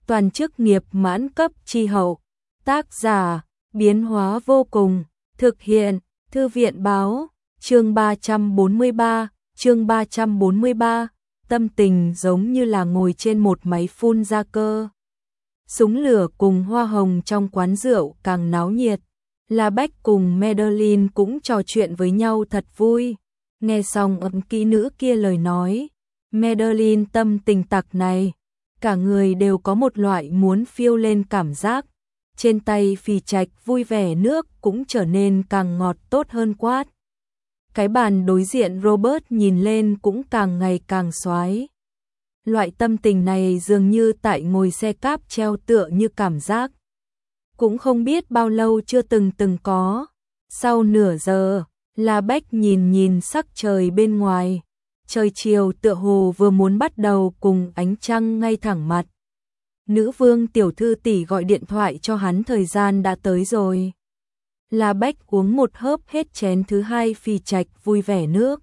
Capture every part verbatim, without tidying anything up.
toàn chức nghiệp mãn cấp chi hậu. Tác giả, biến hóa vô cùng, thực hiện, Thư viện báo, chương ba trăm bốn mươi ba, chương ba trăm bốn mươi ba, tâm tình giống như là ngồi trên một máy phun ra cơ. Súng lửa cùng hoa hồng trong quán rượu càng náo nhiệt, La Bách cùng Madeline cũng trò chuyện với nhau thật vui. Nghe xong ấm kỹ nữ kia lời nói, Madeline tâm tình tặc này, cả người đều có một loại muốn phiêu lên cảm giác. Trên tay phì trạch vui vẻ nước cũng trở nên càng ngọt tốt hơn quát. Cái bàn đối diện Robert nhìn lên cũng càng ngày càng xoái. Loại tâm tình này dường như tại ngồi xe cáp treo tựa như cảm giác. Cũng không biết bao lâu chưa từng từng có. Sau nửa giờ, La Bách nhìn nhìn sắc trời bên ngoài. Trời chiều tựa hồ vừa muốn bắt đầu cùng ánh trăng ngay thẳng mặt. Nữ vương tiểu thư tỷ gọi điện thoại cho hắn thời gian đã tới rồi. La Bách uống một hớp hết chén thứ hai phì trạch vui vẻ nước.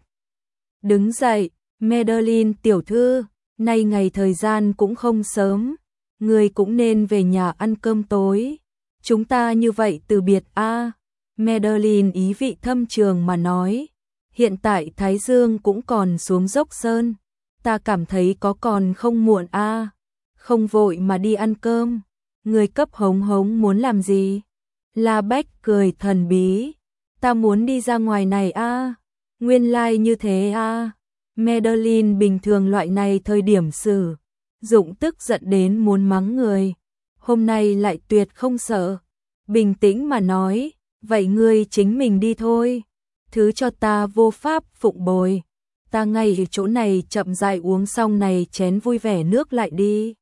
Đứng dậy, Madeline tiểu thư, nay ngày thời gian cũng không sớm, người cũng nên về nhà ăn cơm tối. Chúng ta như vậy từ biệt a. À. Madeline ý vị thâm trường mà nói, hiện tại Thái Dương cũng còn xuống dốc sơn, ta cảm thấy có còn không muộn a. À. Không vội mà đi ăn cơm, người cấp hống hống muốn làm gì? La Bách cười thần bí, ta muốn đi ra ngoài này a. À. Nguyên lai like như thế a. À. Madeline bình thường loại này thời điểm sử dụng tức giận đến muốn mắng người, hôm nay lại tuyệt không sợ, bình tĩnh mà nói, vậy ngươi chính mình đi thôi, thứ cho ta vô pháp phụng bồi, ta ngay ở chỗ này chậm rãi uống xong này chén vui vẻ nước lại đi.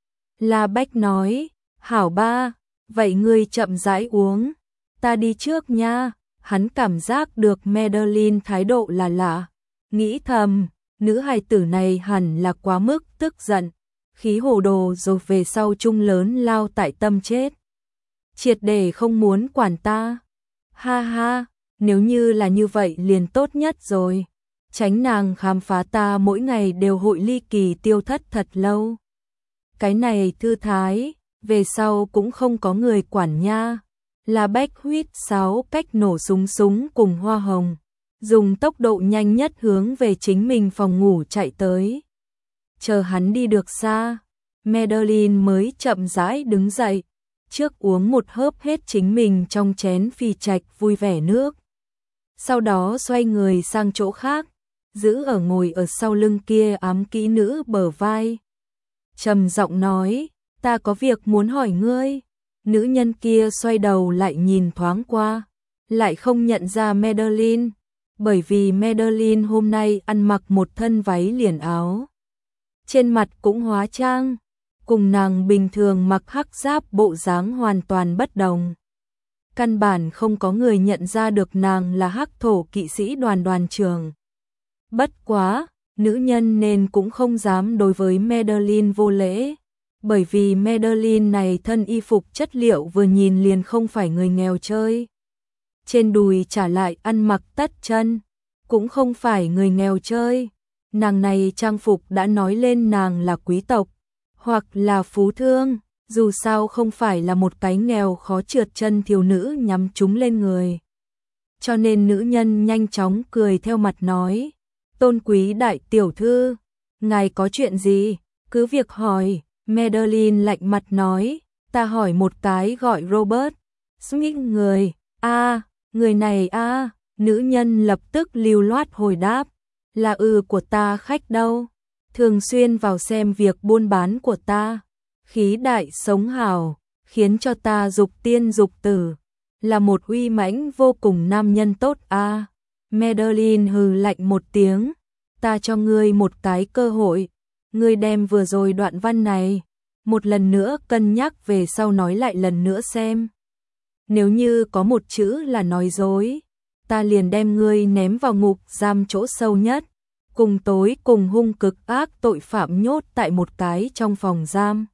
La Bách nói, hảo ba, vậy ngươi chậm rãi uống, ta đi trước nha. Hắn cảm giác được Madeline thái độ là lạ, nghĩ thầm, nữ hài tử này hẳn là quá mức tức giận, khí hồ đồ rồi về sau chung lớn lao tại tâm chết. Triệt để không muốn quản ta. Ha ha, nếu như là như vậy liền tốt nhất rồi. Tránh nàng khám phá ta mỗi ngày đều hội ly kỳ tiêu thất thật lâu. Cái này thư thái, về sau cũng không có người quản nha. La Bách huýt sáo cách nổ súng súng cùng hoa hồng, dùng tốc độ nhanh nhất hướng về chính mình phòng ngủ chạy tới. Chờ hắn đi được xa, Madeline mới chậm rãi đứng dậy, trước uống một hớp hết chính mình trong chén phì trạch vui vẻ nước. Sau đó xoay người sang chỗ khác, giữ ở ngồi ở sau lưng kia ám kỹ nữ bờ vai. Trầm giọng nói, ta có việc muốn hỏi ngươi. Nữ nhân kia xoay đầu lại nhìn thoáng qua, lại không nhận ra Madeline, bởi vì Madeline hôm nay ăn mặc một thân váy liền áo. Trên mặt cũng hóa trang, cùng nàng bình thường mặc hắc giáp bộ dáng hoàn toàn bất đồng. Căn bản không có người nhận ra được nàng là hắc thổ kỵ sĩ đoàn đoàn trưởng. Bất quá, nữ nhân nên cũng không dám đối với Madeline vô lễ. Bởi vì Madeline này thân y phục chất liệu vừa nhìn liền không phải người nghèo chơi. Trên đùi trả lại ăn mặc tất chân, cũng không phải người nghèo chơi. Nàng này trang phục đã nói lên nàng là quý tộc, hoặc là phú thương, dù sao không phải là một cái nghèo khó trượt chân thiếu nữ nhắm chúng lên người. Cho nên nữ nhân nhanh chóng cười theo mặt nói, tôn quý đại tiểu thư, ngài có chuyện gì, cứ việc hỏi. Madeline lạnh mặt nói, ta hỏi một cái gọi Robert Smith người, a à, người này a à. Nữ nhân lập tức lưu loát hồi đáp, là ừ của ta khách đâu, thường xuyên vào xem việc buôn bán của ta, khí đại sống hào, khiến cho ta dục tiên dục tử, là một uy mãnh vô cùng nam nhân tốt a. À. Madeline hừ lạnh một tiếng, ta cho ngươi một cái cơ hội. Ngươi đem vừa rồi đoạn văn này, một lần nữa cân nhắc về sau nói lại lần nữa xem. Nếu như có một chữ là nói dối, ta liền đem ngươi ném vào ngục giam chỗ sâu nhất, cùng tối cùng hung cực ác tội phạm nhốt tại một cái trong phòng giam.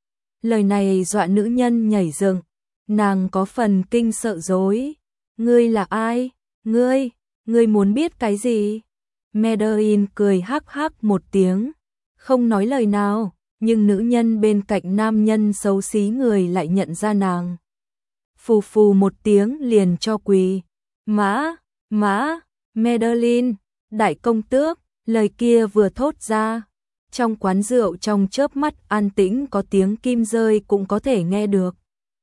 Lời này dọa nữ nhân nhảy dựng, nàng có phần kinh sợ dối. Ngươi là ai? Ngươi, ngươi muốn biết cái gì? Madeline cười hắc hắc một tiếng, không nói lời nào, nhưng nữ nhân bên cạnh nam nhân xấu xí người lại nhận ra nàng. Phù phù một tiếng liền cho quỳ. Mã, mã, Madeline, đại công tước, lời kia vừa thốt ra. Trong quán rượu trong chớp mắt an tĩnh, có tiếng kim rơi cũng có thể nghe được.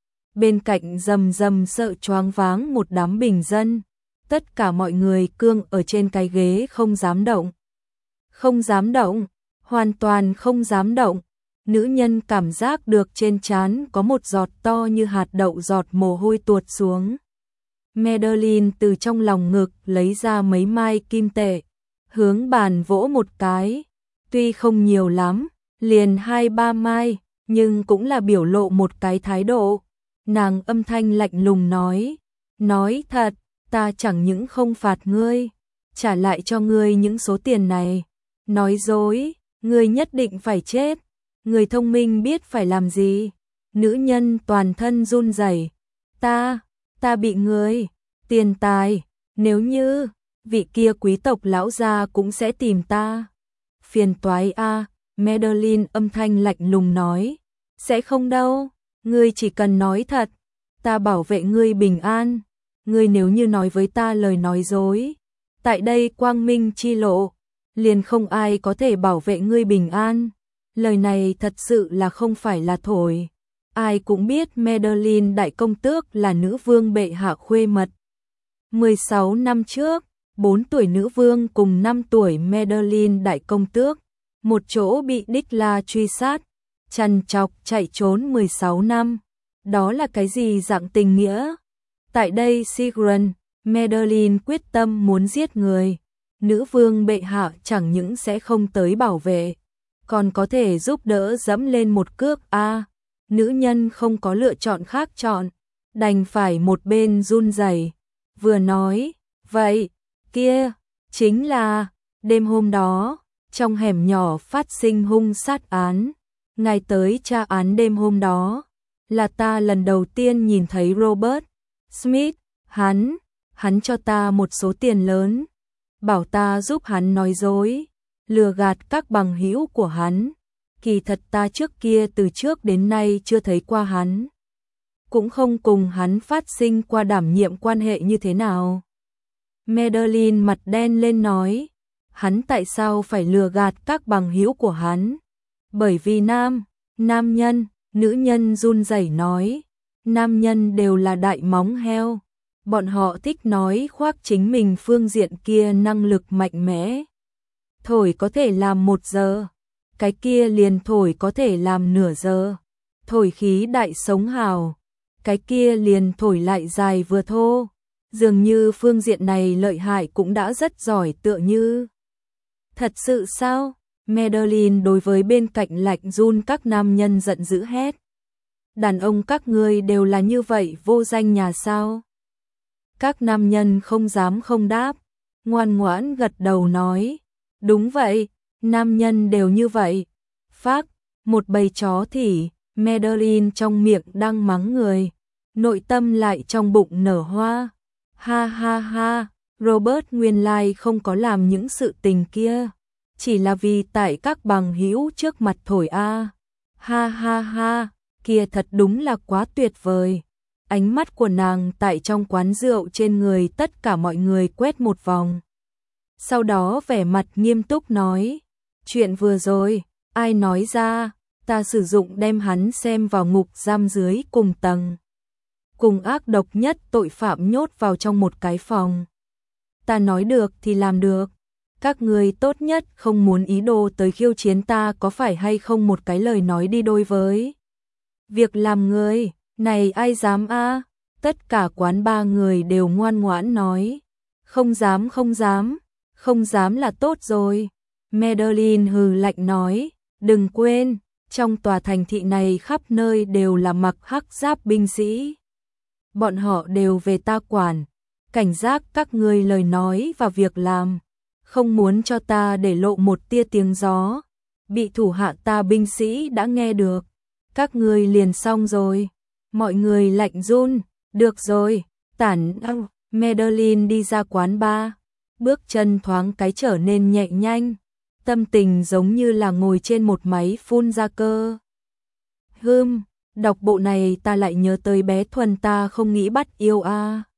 Bên cạnh rầm rầm sợ choáng váng một đám bình dân. Tất cả mọi người cương ở trên cái ghế không dám động. Không dám động, hoàn toàn không dám động. Nữ nhân cảm giác được trên trán có một giọt to như hạt đậu giọt mồ hôi tuột xuống. Madeline từ trong lòng ngực lấy ra mấy mai kim tệ, hướng bàn vỗ một cái. Tuy không nhiều lắm, liền hai ba mai, nhưng cũng là biểu lộ một cái thái độ. Nàng âm thanh lạnh lùng nói, nói thật, ta chẳng những không phạt ngươi, trả lại cho ngươi những số tiền này. Nói dối, ngươi nhất định phải chết. Người thông minh biết phải làm gì. Nữ nhân toàn thân run rẩy. Ta, ta bị ngươi, tiền tài, nếu như vị kia quý tộc lão gia cũng sẽ tìm ta. Phiền toái a, à, Madeline âm thanh lạnh lùng nói, sẽ không đâu, ngươi chỉ cần nói thật, ta bảo vệ ngươi bình an. Ngươi nếu như nói với ta lời nói dối, tại đây quang minh chi lộ, liền không ai có thể bảo vệ ngươi bình an. Lời này thật sự là không phải là thổi. Ai cũng biết Madeline đại công tước là nữ vương bệ hạ khuê mật. mười sáu năm trước, bốn tuổi nữ vương cùng năm tuổi Madeline đại công tước, một chỗ bị đích la truy sát, trằn trọc chạy trốn mười sáu năm. Đó là cái gì dạng tình nghĩa? Tại đây Sigrid, Madeline quyết tâm muốn giết người. Nữ vương bệ hạ chẳng những sẽ không tới bảo vệ, còn có thể giúp đỡ dẫm lên một cước a. À, nữ nhân không có lựa chọn khác chọn, đành phải một bên run rẩy, vừa nói, vậy, kia, chính là, đêm hôm đó, trong hẻm nhỏ phát sinh hung sát án. Ngày tới tra án đêm hôm đó, là ta lần đầu tiên nhìn thấy Robert Smith, hắn, hắn cho ta một số tiền lớn, bảo ta giúp hắn nói dối, lừa gạt các bằng hữu của hắn. Kỳ thật ta trước kia từ trước đến nay chưa thấy qua hắn, cũng không cùng hắn phát sinh qua đảm nhiệm quan hệ như thế nào. Madeline mặt đen lên nói, hắn tại sao phải lừa gạt các bằng hữu của hắn? Bởi vì nam, nam nhân, nữ nhân run rẩy nói, nam nhân đều là đại móng heo, bọn họ thích nói khoác chính mình phương diện kia năng lực mạnh mẽ. Thổi có thể làm một giờ, cái kia liền thổi có thể làm nửa giờ. Thổi khí đại sống hào, cái kia liền thổi lại dài vừa thô. Dường như phương diện này lợi hại cũng đã rất giỏi tựa như. Thật sự sao? Madeline đối với bên cạnh lạnh run các nam nhân giận dữ hét. Đàn ông các ngươi đều là như vậy vô danh nhà sao? Các nam nhân không dám không đáp, ngoan ngoãn gật đầu nói. Đúng vậy, nam nhân đều như vậy. Phác, một bầy chó thì, Madeline trong miệng đang mắng người, nội tâm lại trong bụng nở hoa. Ha ha ha, Robert nguyên lai không có làm những sự tình kia, chỉ là vì tại các bằng hữu trước mặt thổi a. Ha ha ha, kia thật đúng là quá tuyệt vời. Ánh mắt của nàng tại trong quán rượu trên người tất cả mọi người quét một vòng. Sau đó vẻ mặt nghiêm túc nói, chuyện vừa rồi, ai nói ra, ta sử dụng đem hắn xem vào ngục giam dưới cùng tầng. Cùng ác độc nhất tội phạm nhốt vào trong một cái phòng. Ta nói được thì làm được. Các người tốt nhất không muốn ý đồ tới khiêu chiến ta có phải hay không một cái lời nói đi đôi với việc làm người, này ai dám a? Tất cả quán ba người đều ngoan ngoãn nói, không dám không dám, không dám là tốt rồi. Madeline hừ lạnh nói, đừng quên, trong tòa thành thị này khắp nơi đều là mặc hắc giáp binh sĩ. Bọn họ đều về ta quản, cảnh giác các ngươi lời nói và việc làm, không muốn cho ta để lộ một tia tiếng gió, bị thủ hạ ta binh sĩ đã nghe được, các ngươi liền xong rồi. Mọi người lạnh run, được rồi, tản ăng. Madeline đi ra quán bar, bước chân thoáng cái trở nên nhẹ nhanh, tâm tình giống như là ngồi trên một máy phun ra cơ. Hưm, đọc bộ này ta lại nhớ tới bé Thuần ta không nghĩ bắt yêu a.